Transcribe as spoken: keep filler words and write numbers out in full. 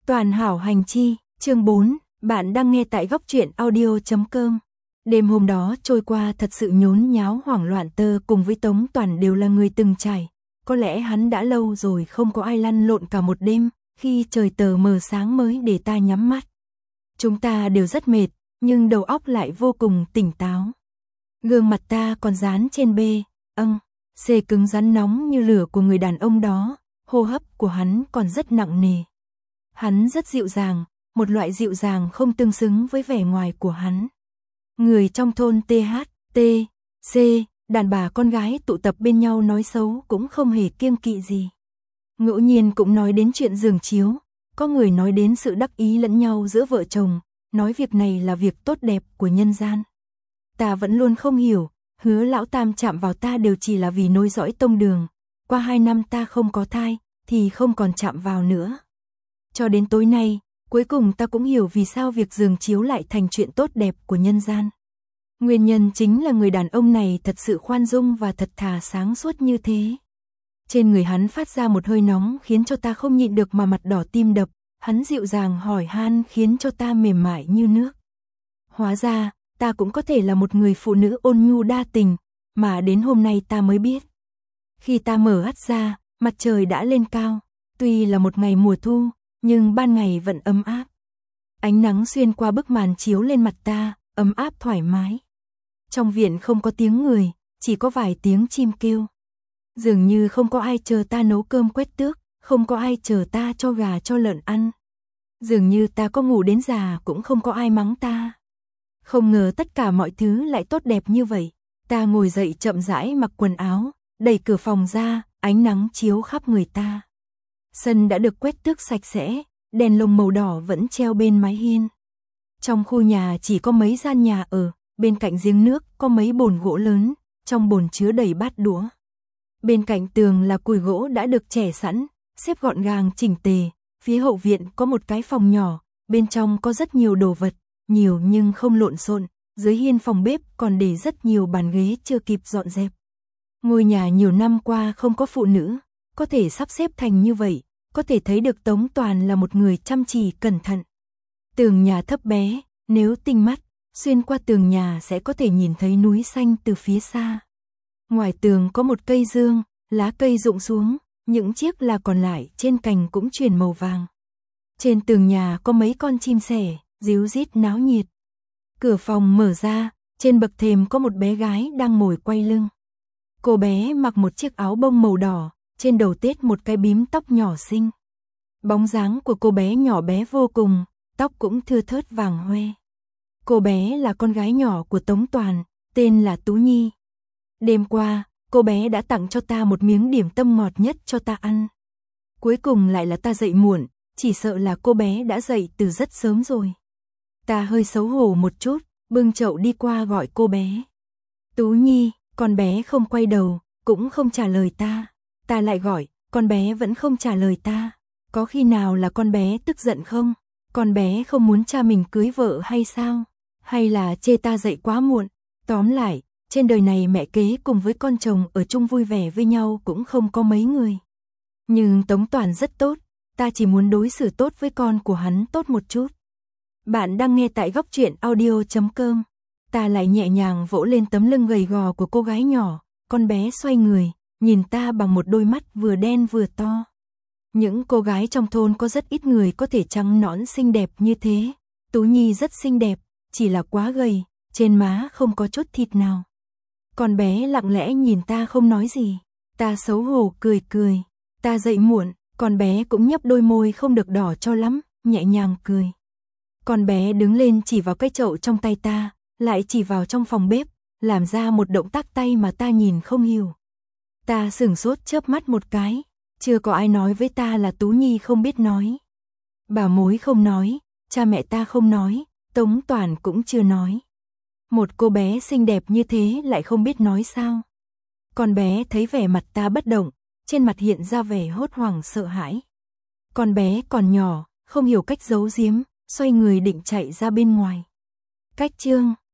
Toàn hảo hành chi, chương bốn, bạn đang nghe tại góc truyện audio chấm com. Đêm hôm đó trôi qua thật sự nhốn nháo hoảng loạn, Tơ cùng với Tống Toàn đều là người từng trải. Có lẽ hắn đã lâu rồi không có ai lăn lộn cả một đêm, khi trời tờ mờ sáng mới để ta nhắm mắt. Chúng ta đều rất mệt, nhưng đầu óc lại vô cùng tỉnh táo. Gương mặt ta còn dán trên bê, âng, xê cứng rắn nóng như lửa của người đàn ông đó, hô hấp của hắn còn rất nặng nề. Hắn rất dịu dàng, một loại dịu dàng không tương xứng với vẻ ngoài của hắn. Người trong thôn tê hát, tê, xê, đàn bà con gái tụ tập bên nhau nói xấu cũng không hề kiêng kỵ gì. Ngẫu nhiên cũng nói đến chuyện giường chiếu, có người nói đến sự đắc ý lẫn nhau giữa vợ chồng, nói việc này là việc tốt đẹp của nhân gian. Ta vẫn luôn không hiểu, Hứa lão tam chạm vào ta đều chỉ là vì nối dõi tông đường. Qua hai năm ta không có thai, thì không còn chạm vào nữa. Cho đến tối nay, cuối cùng ta cũng hiểu vì sao việc giường chiếu lại thành chuyện tốt đẹp của nhân gian. Nguyên nhân chính là người đàn ông này thật sự khoan dung và thật thà sáng suốt như thế. Trên người hắn phát ra một hơi nóng khiến cho ta không nhịn được mà mặt đỏ tim đập, hắn dịu dàng hỏi han khiến cho ta mềm mại như nước. Hóa ra, ta cũng có thể là một người phụ nữ ôn nhu đa tình, mà đến hôm nay ta mới biết. Khi ta mở mắt ra, mặt trời đã lên cao, tuy là một ngày mùa thu, nhưng ban ngày vẫn ấm áp. Ánh nắng xuyên qua bức màn chiếu lên mặt ta, ấm áp thoải mái. Trong viện không có tiếng người, chỉ có vài tiếng chim kêu. Dường như không có ai chờ ta nấu cơm quét tước, không có ai chờ ta cho gà cho lợn ăn. Dường như ta có ngủ đến già cũng không có ai mắng ta. Không ngờ tất cả mọi thứ lại tốt đẹp như vậy. Ta ngồi dậy chậm rãi mặc quần áo, đẩy cửa phòng ra, ánh nắng chiếu khắp người ta. Sân đã được quét tước sạch sẽ, đèn lồng màu đỏ vẫn treo bên mái hiên. Trong khu nhà chỉ có mấy gian nhà ở, bên cạnh giếng nước có mấy bồn gỗ lớn, trong bồn chứa đầy bát đũa. Bên cạnh tường là cùi gỗ đã được chẻ sẵn, xếp gọn gàng chỉnh tề. Phía hậu viện có một cái phòng nhỏ, bên trong có rất nhiều đồ vật, nhiều nhưng không lộn xộn. Dưới hiên phòng bếp còn để rất nhiều bàn ghế chưa kịp dọn dẹp. Ngôi nhà nhiều năm qua không có phụ nữ, có thể sắp xếp thành như vậy, có thể thấy được Tống Toàn là một người chăm chỉ cẩn thận. Tường nhà thấp bé, nếu tinh mắt, xuyên qua tường nhà sẽ có thể nhìn thấy núi xanh từ phía xa. Ngoài tường có một cây dương, lá cây rụng xuống, những chiếc là còn lại trên cành cũng chuyển màu vàng. Trên tường nhà có mấy con chim sẻ, ríu rít náo nhiệt. Cửa phòng mở ra, trên bậc thềm có một bé gái đang ngồi quay lưng. Cô bé mặc một chiếc áo bông màu đỏ, trên đầu tết một cái bím tóc nhỏ xinh. Bóng dáng của cô bé nhỏ bé vô cùng, tóc cũng thưa thớt vàng hoe. Cô bé là con gái nhỏ của Tống Toàn, tên là Tú Nhi. Đêm qua, cô bé đã tặng cho ta một miếng điểm tâm ngọt nhất cho ta ăn. Cuối cùng lại là ta dậy muộn, chỉ sợ là cô bé đã dậy từ rất sớm rồi. Ta hơi xấu hổ một chút, bưng chậu đi qua gọi cô bé. Tú Nhi, con bé không quay đầu, cũng không trả lời ta. Ta lại gọi, con bé vẫn không trả lời ta. Có khi nào là con bé tức giận không? Con bé không muốn cha mình cưới vợ hay sao? Hay là chê ta dậy quá muộn? Tóm lại, trên đời này mẹ kế cùng với con chồng ở chung vui vẻ với nhau cũng không có mấy người. Nhưng Tống Toàn rất tốt, ta chỉ muốn đối xử tốt với con của hắn tốt một chút. Bạn đang nghe tại góc truyện audio chấm com. Ta lại nhẹ nhàng vỗ lên tấm lưng gầy gò của cô gái nhỏ, con bé xoay người, nhìn ta bằng một đôi mắt vừa đen vừa to. Những cô gái trong thôn có rất ít người có thể trắng nõn xinh đẹp như thế. Tú Nhi rất xinh đẹp, chỉ là quá gầy, trên má không có chút thịt nào. Con bé lặng lẽ nhìn ta không nói gì. Ta xấu hổ cười cười. Ta dậy muộn, con bé cũng nhấp đôi môi không được đỏ cho lắm, nhẹ nhàng cười. Con bé đứng lên chỉ vào cái chậu trong tay ta, lại chỉ vào trong phòng bếp, làm ra một động tác tay mà ta nhìn không hiểu. Ta sửng sốt chớp mắt một cái, chưa có ai nói với ta là Tú Nhi không biết nói. Bà mối không nói, cha mẹ ta không nói, Tống Toàn cũng chưa nói. Một cô bé xinh đẹp như thế lại không biết nói sao? Con bé thấy vẻ mặt ta bất động, trên mặt hiện ra vẻ hốt hoảng sợ hãi. Con bé còn nhỏ, không hiểu cách giấu giếm, xoay người định chạy ra bên ngoài. Cách chương